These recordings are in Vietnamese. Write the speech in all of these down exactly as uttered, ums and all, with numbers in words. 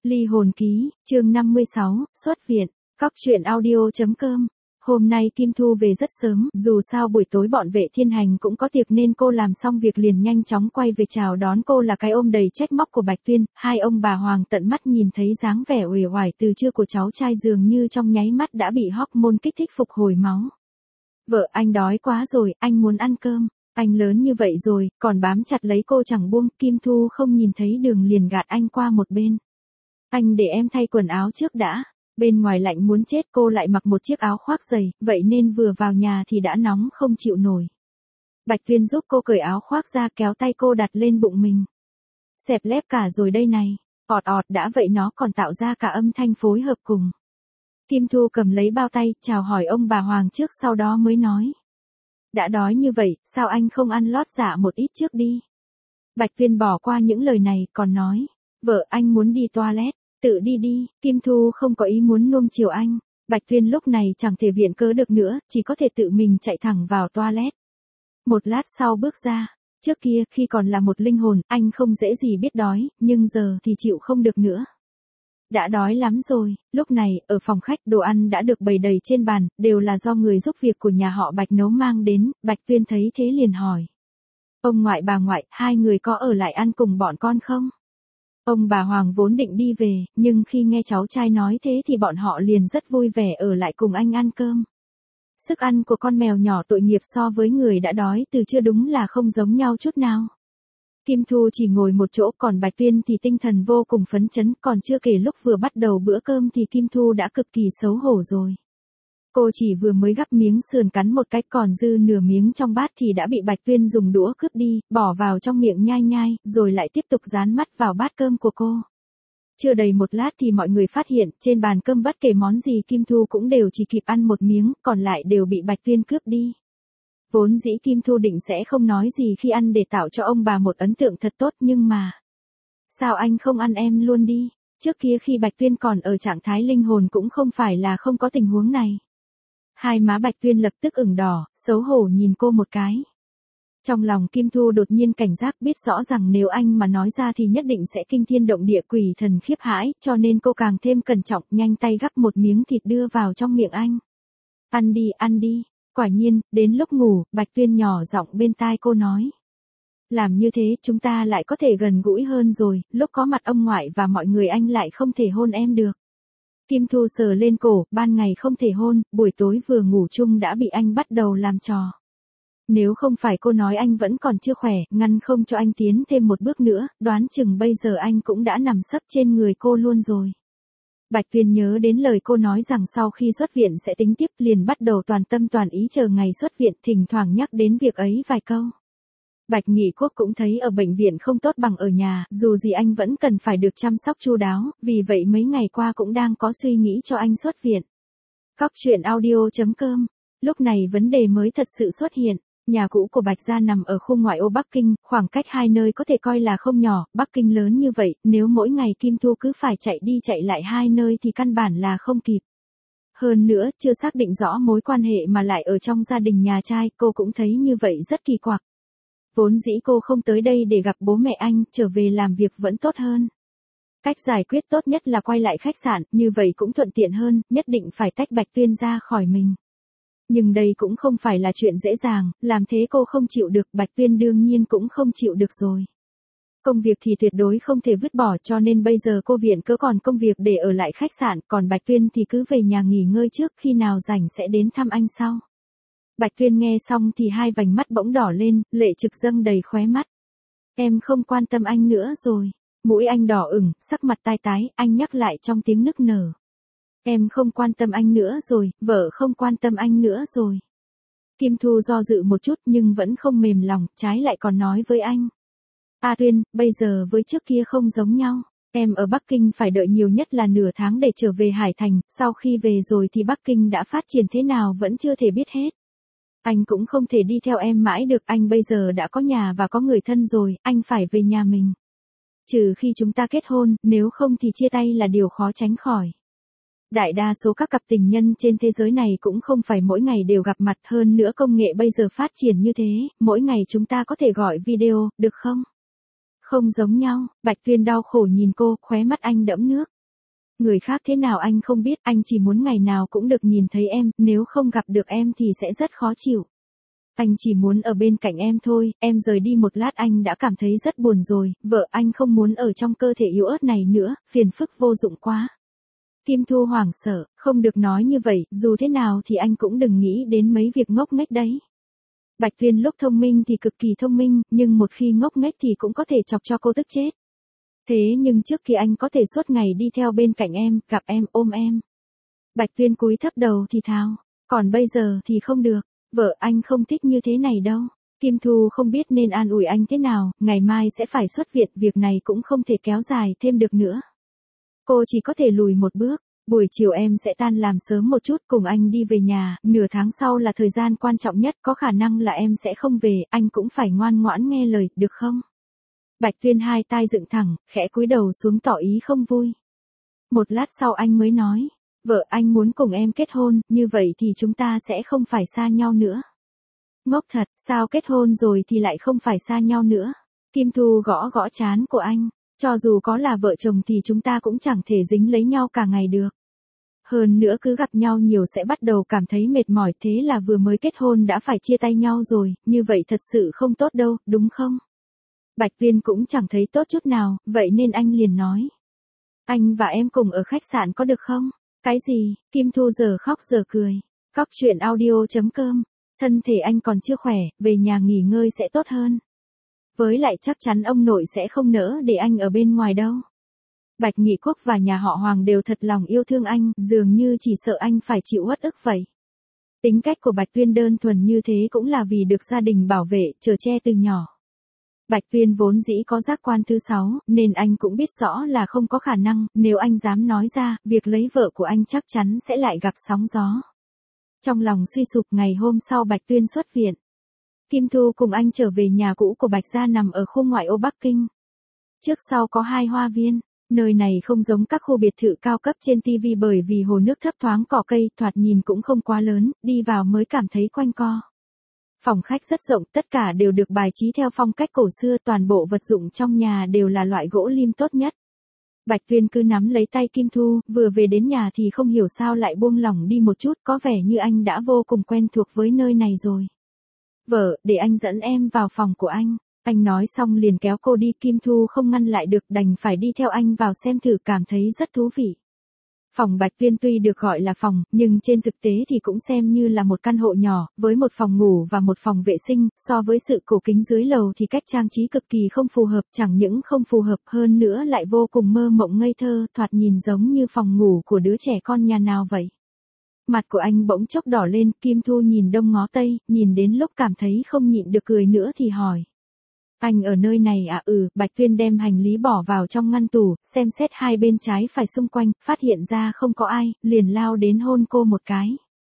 Ly hồn ký, chương năm mươi sáu, xuất viện, cóc truyện audio chấm com. Hôm nay Kim Thu về rất sớm, dù sao buổi tối bọn Vệ Thiên Hành cũng có tiệc nên cô làm xong việc liền nhanh chóng quay về chào đón cô là cái ôm đầy trách móc của Bạch Tuyên. Hai ông bà Hoàng tận mắt nhìn thấy dáng vẻ uể oải từ trưa của cháu trai dường như trong nháy mắt đã bị hormone kích thích phục hồi máu. Vợ, anh đói quá rồi, anh muốn ăn cơm. Anh lớn như vậy rồi, còn bám chặt lấy cô chẳng buông. Kim Thu không nhìn thấy đường liền gạt anh qua một bên. Anh để em thay quần áo trước đã. Bên ngoài lạnh muốn chết, cô lại mặc một chiếc áo khoác dày, vậy nên vừa vào nhà thì đã nóng không chịu nổi. Bạch Tuyên giúp cô cởi áo khoác ra, kéo tay cô đặt lên bụng mình. Xẹp lép cả rồi đây này. Ọt ọt đã vậy nó còn tạo ra cả âm thanh phối hợp cùng. Kim Thu cầm lấy bao tay, chào hỏi ông bà Hoàng trước sau đó mới nói. Đã đói như vậy, sao anh không ăn lót dạ một ít trước đi? Bạch Tuyên bỏ qua những lời này, còn nói. Vợ, anh muốn đi toilet. Tự đi đi. Kim Thu không có ý muốn nuông chiều anh. Bạch Tuyên lúc này chẳng thể viện cớ được nữa, chỉ có thể tự mình chạy thẳng vào toilet. Một lát sau bước ra. Trước kia, khi còn là một linh hồn, anh không dễ gì biết đói, nhưng giờ thì chịu không được nữa. Đã đói lắm rồi. Lúc này, ở phòng khách đồ ăn đã được bày đầy trên bàn, đều là do người giúp việc của nhà họ Bạch nấu mang đến. Bạch Tuyên thấy thế liền hỏi. Ông ngoại bà ngoại, hai người có ở lại ăn cùng bọn con không? Ông bà Hoàng vốn định đi về, nhưng khi nghe cháu trai nói thế thì bọn họ liền rất vui vẻ ở lại cùng anh ăn cơm. Sức ăn của con mèo nhỏ tội nghiệp so với người đã đói từ trưa đúng là không giống nhau chút nào. Kim Thu chỉ ngồi một chỗ, còn Bạch Tuyên thì tinh thần vô cùng phấn chấn, còn chưa kể lúc vừa bắt đầu bữa cơm thì Kim Thu đã cực kỳ xấu hổ rồi. Cô chỉ vừa mới gắp miếng sườn cắn một cái, còn dư nửa miếng trong bát thì đã bị Bạch Tuyên dùng đũa cướp đi, bỏ vào trong miệng nhai nhai, rồi lại tiếp tục dán mắt vào bát cơm của cô. Chưa đầy một lát thì mọi người phát hiện, trên bàn cơm bất kể món gì Kim Thu cũng đều chỉ kịp ăn một miếng, còn lại đều bị Bạch Tuyên cướp đi. Vốn dĩ Kim Thu định sẽ không nói gì khi ăn để tạo cho ông bà một ấn tượng thật tốt, nhưng mà... Sao anh không ăn em luôn đi? Trước kia khi Bạch Tuyên còn ở trạng thái linh hồn cũng không phải là không có tình huống này. Hai má Bạch Tuyên lập tức ửng đỏ, xấu hổ nhìn cô một cái. Trong lòng Kim Thu đột nhiên cảnh giác, biết rõ rằng nếu anh mà nói ra thì nhất định sẽ kinh thiên động địa quỷ thần khiếp hãi, cho nên cô càng thêm cẩn trọng, nhanh tay gắp một miếng thịt đưa vào trong miệng anh. Ăn đi, ăn đi. Quả nhiên, đến lúc ngủ, Bạch Tuyên nhỏ giọng bên tai cô nói. Làm như thế chúng ta lại có thể gần gũi hơn rồi, lúc có mặt ông ngoại và mọi người anh lại không thể hôn em được. Kim Thu sờ lên cổ, ban ngày không thể hôn, buổi tối vừa ngủ chung đã bị anh bắt đầu làm trò. Nếu không phải cô nói anh vẫn còn chưa khỏe, ngăn không cho anh tiến thêm một bước nữa, đoán chừng bây giờ anh cũng đã nằm sấp trên người cô luôn rồi. Bạch Tuyên nhớ đến lời cô nói rằng sau khi xuất viện sẽ tính tiếp, liền bắt đầu toàn tâm toàn ý chờ ngày xuất viện, thỉnh thoảng nhắc đến việc ấy vài câu. Bạch Nghị Quốc cũng thấy ở bệnh viện không tốt bằng ở nhà, dù gì anh vẫn cần phải được chăm sóc chu đáo, vì vậy mấy ngày qua cũng đang có suy nghĩ cho anh xuất viện. Cóc truyện audio chấm com. Lúc này vấn đề mới thật sự xuất hiện. Nhà cũ của Bạch gia nằm ở khu ngoại ô Bắc Kinh, khoảng cách hai nơi có thể coi là không nhỏ. Bắc Kinh lớn như vậy, nếu mỗi ngày Kim Thu cứ phải chạy đi chạy lại hai nơi thì căn bản là không kịp. Hơn nữa, chưa xác định rõ mối quan hệ mà lại ở trong gia đình nhà trai, cô cũng thấy như vậy rất kỳ quặc. Vốn dĩ cô không tới đây để gặp bố mẹ anh, trở về làm việc vẫn tốt hơn. Cách giải quyết tốt nhất là quay lại khách sạn, như vậy cũng thuận tiện hơn, nhất định phải tách Bạch Tuyên ra khỏi mình. Nhưng đây cũng không phải là chuyện dễ dàng, làm thế cô không chịu được, Bạch Tuyên đương nhiên cũng không chịu được rồi. Công việc thì tuyệt đối không thể vứt bỏ, cho nên bây giờ cô viện cớ còn công việc để ở lại khách sạn, còn Bạch Tuyên thì cứ về nhà nghỉ ngơi trước, khi nào rảnh sẽ đến thăm anh sau. Bạch Tuyên nghe xong thì hai vành mắt bỗng đỏ lên, lệ trực dâng đầy khóe mắt. Em không quan tâm anh nữa rồi. Mũi anh đỏ ửng, sắc mặt tai tái, anh nhắc lại trong tiếng nức nở. Em không quan tâm anh nữa rồi, vợ không quan tâm anh nữa rồi. Kim Thu do dự một chút nhưng vẫn không mềm lòng, trái lại còn nói với anh. A Tuyên, bây giờ với trước kia không giống nhau. Em ở Bắc Kinh phải đợi nhiều nhất là nửa tháng để trở về Hải Thành, sau khi về rồi thì Bắc Kinh đã phát triển thế nào vẫn chưa thể biết hết. Anh cũng không thể đi theo em mãi được, anh bây giờ đã có nhà và có người thân rồi, anh phải về nhà mình. Trừ khi chúng ta kết hôn, nếu không thì chia tay là điều khó tránh khỏi. Đại đa số các cặp tình nhân trên thế giới này cũng không phải mỗi ngày đều gặp mặt, hơn nữa công nghệ bây giờ phát triển như thế, mỗi ngày chúng ta có thể gọi video, được không? Không giống nhau. Bạch Tuyên đau khổ nhìn cô, khóe mắt anh đẫm nước. Người khác thế nào anh không biết, anh chỉ muốn ngày nào cũng được nhìn thấy em, nếu không gặp được em thì sẽ rất khó chịu. Anh chỉ muốn ở bên cạnh em thôi, em rời đi một lát anh đã cảm thấy rất buồn rồi, vợ anh không muốn ở trong cơ thể yếu ớt này nữa, phiền phức vô dụng quá. Kim Thu hoảng sợ, không được nói như vậy, dù thế nào thì anh cũng đừng nghĩ đến mấy việc ngốc nghếch đấy. Bạch Tuyên lúc thông minh thì cực kỳ thông minh, nhưng một khi ngốc nghếch thì cũng có thể chọc cho cô tức chết. Thế nhưng trước khi anh có thể suốt ngày đi theo bên cạnh em, gặp em, ôm em. Bạch Tuyên cúi thấp đầu thì thào, còn bây giờ thì không được, vợ anh không thích như thế này đâu. Kim Thu không biết nên an ủi anh thế nào, ngày mai sẽ phải xuất viện, việc này cũng không thể kéo dài thêm được nữa. Cô chỉ có thể lùi một bước, buổi chiều em sẽ tan làm sớm một chút cùng anh đi về nhà, nửa tháng sau là thời gian quan trọng nhất, có khả năng là em sẽ không về, anh cũng phải ngoan ngoãn nghe lời, được không? Bạch Tuyên hai tai dựng thẳng, khẽ cúi đầu xuống tỏ ý không vui. Một lát sau anh mới nói, vợ anh muốn cùng em kết hôn, như vậy thì chúng ta sẽ không phải xa nhau nữa. Ngốc thật, sao kết hôn rồi thì lại không phải xa nhau nữa? Kim Thu gõ gõ trán của anh, cho dù có là vợ chồng thì chúng ta cũng chẳng thể dính lấy nhau cả ngày được. Hơn nữa cứ gặp nhau nhiều sẽ bắt đầu cảm thấy mệt mỏi, thế là vừa mới kết hôn đã phải chia tay nhau rồi, như vậy thật sự không tốt đâu, đúng không? Bạch Tuyên cũng chẳng thấy tốt chút nào, vậy nên anh liền nói. Anh và em cùng ở khách sạn có được không? Cái gì? Kim Thu giờ khóc giờ cười. Cóc truyện audio chấm com. Thân thể anh còn chưa khỏe, về nhà nghỉ ngơi sẽ tốt hơn. Với lại chắc chắn ông nội sẽ không nỡ để anh ở bên ngoài đâu. Bạch Nghị Quốc và nhà họ Hoàng đều thật lòng yêu thương anh, dường như chỉ sợ anh phải chịu uất ức vậy. Tính cách của Bạch Tuyên đơn thuần như thế cũng là vì được gia đình bảo vệ, chở che từ nhỏ. Bạch Tuyên vốn dĩ có giác quan thứ sáu, nên anh cũng biết rõ là không có khả năng, nếu anh dám nói ra, việc lấy vợ của anh chắc chắn sẽ lại gặp sóng gió. Trong lòng suy sụp, ngày hôm sau Bạch Tuyên xuất viện. Kim Thu cùng anh trở về nhà cũ của Bạch gia nằm ở khu ngoại ô Bắc Kinh. Trước sau có hai hoa viên, nơi này không giống các khu biệt thự cao cấp trên ti vi bởi vì hồ nước thấp thoáng cỏ cây, thoạt nhìn cũng không quá lớn, đi vào mới cảm thấy quanh co. Phòng khách rất rộng, tất cả đều được bài trí theo phong cách cổ xưa, toàn bộ vật dụng trong nhà đều là loại gỗ lim tốt nhất. Bạch Tuyên cứ nắm lấy tay Kim Thu, vừa về đến nhà thì không hiểu sao lại buông lỏng đi một chút, có vẻ như anh đã vô cùng quen thuộc với nơi này rồi. Vợ, để anh dẫn em vào phòng của anh. Anh nói xong liền kéo cô đi, Kim Thu không ngăn lại được, đành phải đi theo anh vào xem thử, cảm thấy rất thú vị. Phòng Bạch Tuyên tuy được gọi là phòng, nhưng trên thực tế thì cũng xem như là một căn hộ nhỏ, với một phòng ngủ và một phòng vệ sinh, so với sự cổ kính dưới lầu thì cách trang trí cực kỳ không phù hợp, chẳng những không phù hợp hơn nữa lại vô cùng mơ mộng ngây thơ, thoạt nhìn giống như phòng ngủ của đứa trẻ con nhà nào vậy. Mặt của anh bỗng chốc đỏ lên, Kim Thu nhìn đông ngó tây, nhìn đến lúc cảm thấy không nhịn được cười nữa thì hỏi. Anh ở nơi này à? Ừ, Bạch Tuyên đem hành lý bỏ vào trong ngăn tủ, xem xét hai bên trái phải xung quanh, phát hiện ra không có ai, liền lao đến hôn cô một cái.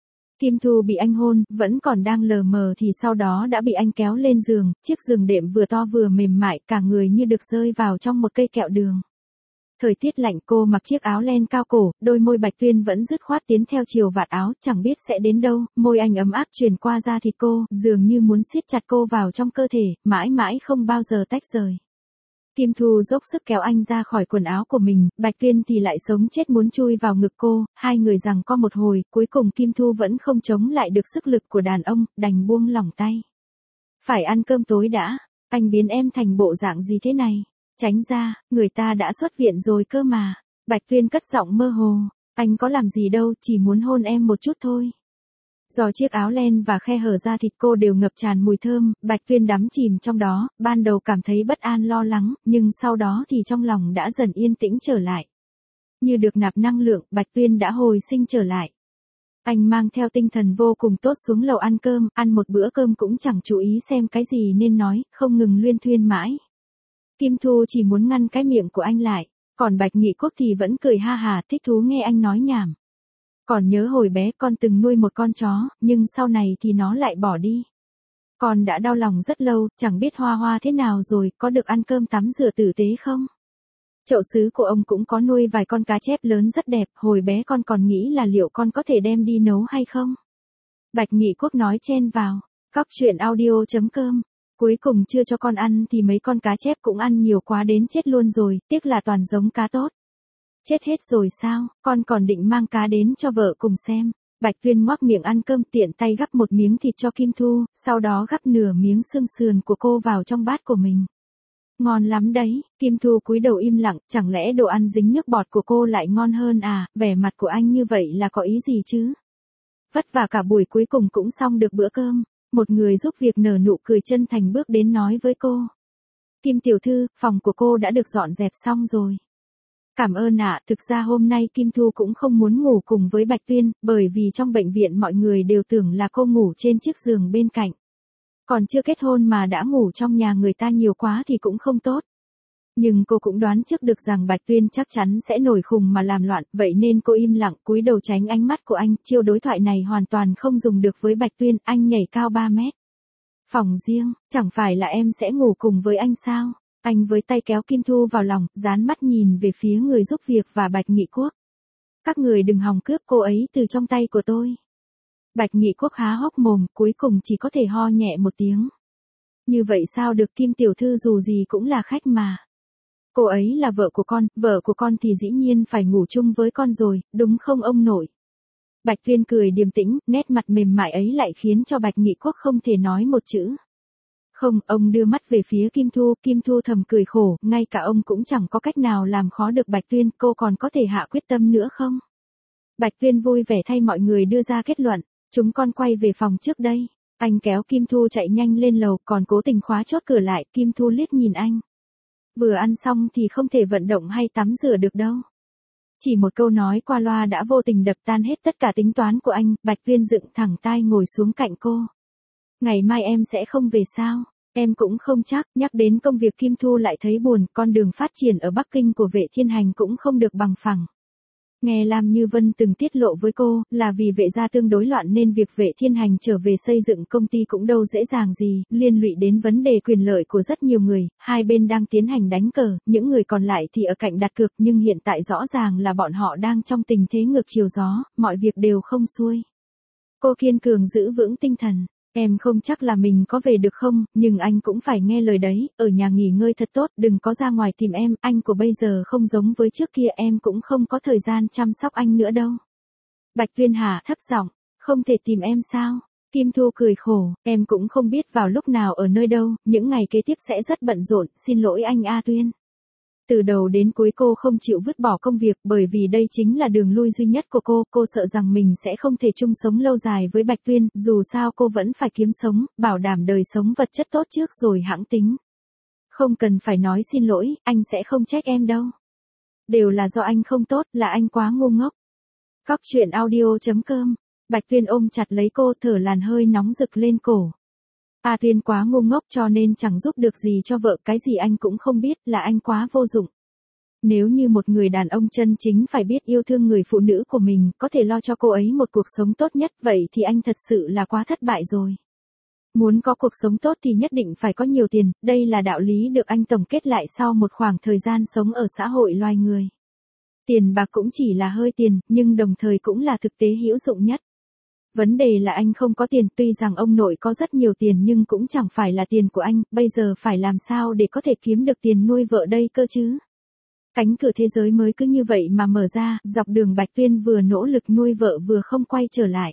Kim Thu bị anh hôn, vẫn còn đang lờ mờ thì sau đó đã bị anh kéo lên giường, chiếc giường đệm vừa to vừa mềm mại, cả người như được rơi vào trong một cây kẹo đường. Thời tiết lạnh, cô mặc chiếc áo len cao cổ, đôi môi Bạch Tuyên vẫn dứt khoát tiến theo chiều vạt áo, chẳng biết sẽ đến đâu, môi anh ấm áp truyền qua da thịt cô, dường như muốn siết chặt cô vào trong cơ thể, mãi mãi không bao giờ tách rời. Kim Thu dốc sức kéo anh ra khỏi quần áo của mình, Bạch Tuyên thì lại sống chết muốn chui vào ngực cô, hai người giằng co một hồi, cuối cùng Kim Thu vẫn không chống lại được sức lực của đàn ông, đành buông lỏng tay. Phải ăn cơm tối đã, anh biến em thành bộ dạng gì thế này? Tránh ra, người ta đã xuất viện rồi cơ mà. Bạch Tuyên cất giọng mơ hồ, anh có làm gì đâu, chỉ muốn hôn em một chút thôi. Do chiếc áo len và khe hở da thịt cô đều ngập tràn mùi thơm, Bạch Tuyên đắm chìm trong đó, ban đầu cảm thấy bất an lo lắng, nhưng sau đó thì trong lòng đã dần yên tĩnh trở lại. Như được nạp năng lượng, Bạch Tuyên đã hồi sinh trở lại. Anh mang theo tinh thần vô cùng tốt xuống lầu ăn cơm, ăn một bữa cơm cũng chẳng chú ý xem cái gì nên nói, không ngừng luyên thuyên mãi. Kim Thu chỉ muốn ngăn cái miệng của anh lại, còn Bạch Nghị Quốc thì vẫn cười ha hà, thích thú nghe anh nói nhảm. Còn nhớ hồi bé con từng nuôi một con chó, nhưng sau này thì nó lại bỏ đi. Con đã đau lòng rất lâu, chẳng biết Hoa Hoa thế nào rồi, có được ăn cơm tắm rửa tử tế không? Chậu sứ của ông cũng có nuôi vài con cá chép lớn rất đẹp, hồi bé con còn nghĩ là liệu con có thể đem đi nấu hay không? Bạch Nghị Quốc nói chen vào, cóc truyện audio chấm com. Cuối cùng chưa cho con ăn thì mấy con cá chép cũng ăn nhiều quá đến chết luôn rồi, tiếc là toàn giống cá tốt. Chết hết rồi sao, con còn định mang cá đến cho vợ cùng xem. Bạch Tuyên ngoác miệng ăn cơm tiện tay gắp một miếng thịt cho Kim Thu, sau đó gắp nửa miếng xương sườn của cô vào trong bát của mình. Ngon lắm đấy, Kim Thu cúi đầu im lặng, chẳng lẽ đồ ăn dính nước bọt của cô lại ngon hơn à, vẻ mặt của anh như vậy là có ý gì chứ? Vất vả cả buổi cuối cùng cũng xong được bữa cơm, một người giúp việc nở nụ cười chân thành bước đến nói với cô. Kim tiểu thư, phòng của cô đã được dọn dẹp xong rồi. Cảm ơn ạ, thực ra hôm nay Kim Thu cũng không muốn ngủ cùng với Bạch Tuyên, bởi vì trong bệnh viện mọi người đều tưởng là cô ngủ trên chiếc giường bên cạnh. Còn chưa kết hôn mà đã ngủ trong nhà người ta nhiều quá thì cũng không tốt. Nhưng cô cũng đoán trước được rằng Bạch Tuyên chắc chắn sẽ nổi khùng mà làm loạn, vậy nên cô im lặng cúi đầu tránh ánh mắt của anh, chiêu đối thoại này hoàn toàn không dùng được với Bạch Tuyên, anh nhảy cao ba mét. Phòng riêng, chẳng phải là em sẽ ngủ cùng với anh sao? Anh với tay kéo Kim Thu vào lòng, dán mắt nhìn về phía người giúp việc và Bạch Nghị Quốc. Các người đừng hòng cướp cô ấy từ trong tay của tôi. Bạch Nghị Quốc há hốc mồm, cuối cùng chỉ có thể ho nhẹ một tiếng. Như vậy sao được, Kim tiểu thư dù gì cũng là khách mà. Cô ấy là vợ của con, vợ của con thì dĩ nhiên phải ngủ chung với con rồi, đúng không ông nội? Bạch Tuyên cười điềm tĩnh, nét mặt mềm mại ấy lại khiến cho Bạch Nghị Quốc không thể nói một chữ. Không, ông đưa mắt về phía Kim Thu, Kim Thu thầm cười khổ, ngay cả ông cũng chẳng có cách nào làm khó được Bạch Tuyên, cô còn có thể hạ quyết tâm nữa không? Bạch Tuyên vui vẻ thay mọi người đưa ra kết luận, chúng con quay về phòng trước đây. Anh kéo Kim Thu chạy nhanh lên lầu, còn cố tình khóa chốt cửa lại, Kim Thu liếc nhìn anh. Vừa ăn xong thì không thể vận động hay tắm rửa được đâu. Chỉ một câu nói qua loa đã vô tình đập tan hết tất cả tính toán của anh, Bạch Tuyên dựng thẳng tai ngồi xuống cạnh cô. Ngày mai em sẽ không về sao? Em cũng không chắc, nhắc đến công việc Kim Thu lại thấy buồn, con đường phát triển ở Bắc Kinh của Vệ Thiên Hành cũng không được bằng phẳng. Nghe Lam Như Vân từng tiết lộ với cô, là vì Vệ gia tương đối loạn nên việc Vệ Thiên Hành trở về xây dựng công ty cũng đâu dễ dàng gì, liên lụy đến vấn đề quyền lợi của rất nhiều người, hai bên đang tiến hành đánh cờ, những người còn lại thì ở cạnh đặt cược, nhưng hiện tại rõ ràng là bọn họ đang trong tình thế ngược chiều gió, mọi việc đều không xuôi. Cô kiên cường giữ vững tinh thần. Em không chắc là mình có về được không, nhưng anh cũng phải nghe lời đấy, ở nhà nghỉ ngơi thật tốt, đừng có ra ngoài tìm em, anh của bây giờ không giống với trước kia, em cũng không có thời gian chăm sóc anh nữa đâu. Bạch Tuyên hạ thấp giọng, không thể tìm em sao? Kim Thu cười khổ, em cũng không biết vào lúc nào ở nơi đâu, những ngày kế tiếp sẽ rất bận rộn, xin lỗi anh A Tuyên. Từ đầu đến cuối cô không chịu vứt bỏ công việc, bởi vì đây chính là đường lui duy nhất của cô, cô sợ rằng mình sẽ không thể chung sống lâu dài với Bạch Tuyên, dù sao cô vẫn phải kiếm sống, bảo đảm đời sống vật chất tốt trước rồi hãng tính. Không cần phải nói xin lỗi, anh sẽ không trách em đâu. Đều là do anh không tốt, là anh quá ngu ngốc. Cóc truyện audio chấm com, Bạch Tuyên ôm chặt lấy cô, thở làn hơi nóng rực lên cổ. A Tuyên quá ngu ngốc cho nên chẳng giúp được gì cho vợ, cái gì anh cũng không biết, là anh quá vô dụng. Nếu như một người đàn ông chân chính phải biết yêu thương người phụ nữ của mình, có thể lo cho cô ấy một cuộc sống tốt nhất, vậy thì anh thật sự là quá thất bại rồi. Muốn có cuộc sống tốt thì nhất định phải có nhiều tiền, đây là đạo lý được anh tổng kết lại sau một khoảng thời gian sống ở xã hội loài người. Tiền bạc cũng chỉ là hơi tiền, nhưng đồng thời cũng là thực tế hữu dụng nhất. Vấn đề là anh không có tiền, tuy rằng ông nội có rất nhiều tiền nhưng cũng chẳng phải là tiền của anh, bây giờ phải làm sao để có thể kiếm được tiền nuôi vợ đây cơ chứ? Cánh cửa thế giới mới cứ như vậy mà mở ra, dọc đường Bạch Tuyên vừa nỗ lực nuôi vợ vừa không quay trở lại.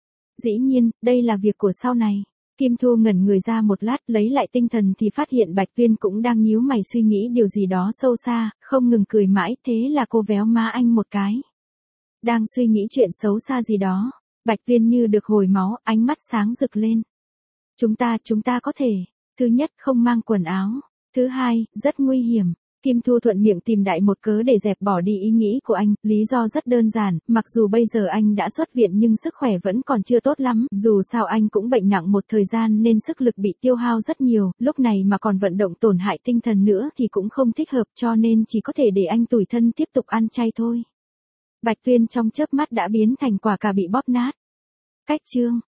Dĩ nhiên, đây là việc của sau này. Kim Thu ngẩn người ra một lát, lấy lại tinh thần thì phát hiện Bạch Tuyên cũng đang nhíu mày suy nghĩ điều gì đó sâu xa, không ngừng cười mãi, thế là cô véo má anh một cái. Đang suy nghĩ chuyện xấu xa gì đó. Bạch Tuyên như được hồi máu, ánh mắt sáng rực lên. Chúng ta, chúng ta có thể. Thứ nhất, không mang quần áo. Thứ hai, rất nguy hiểm. Kim Thu thuận miệng tìm đại một cớ để dẹp bỏ đi ý nghĩ của anh, lý do rất đơn giản, mặc dù bây giờ anh đã xuất viện nhưng sức khỏe vẫn còn chưa tốt lắm, dù sao anh cũng bệnh nặng một thời gian nên sức lực bị tiêu hao rất nhiều, lúc này mà còn vận động tổn hại tinh thần nữa thì cũng không thích hợp, cho nên chỉ có thể để anh tủi thân tiếp tục ăn chay thôi. Bạch Tuyên trong chớp mắt đã biến thành quả cà bị bóp nát. Cách chương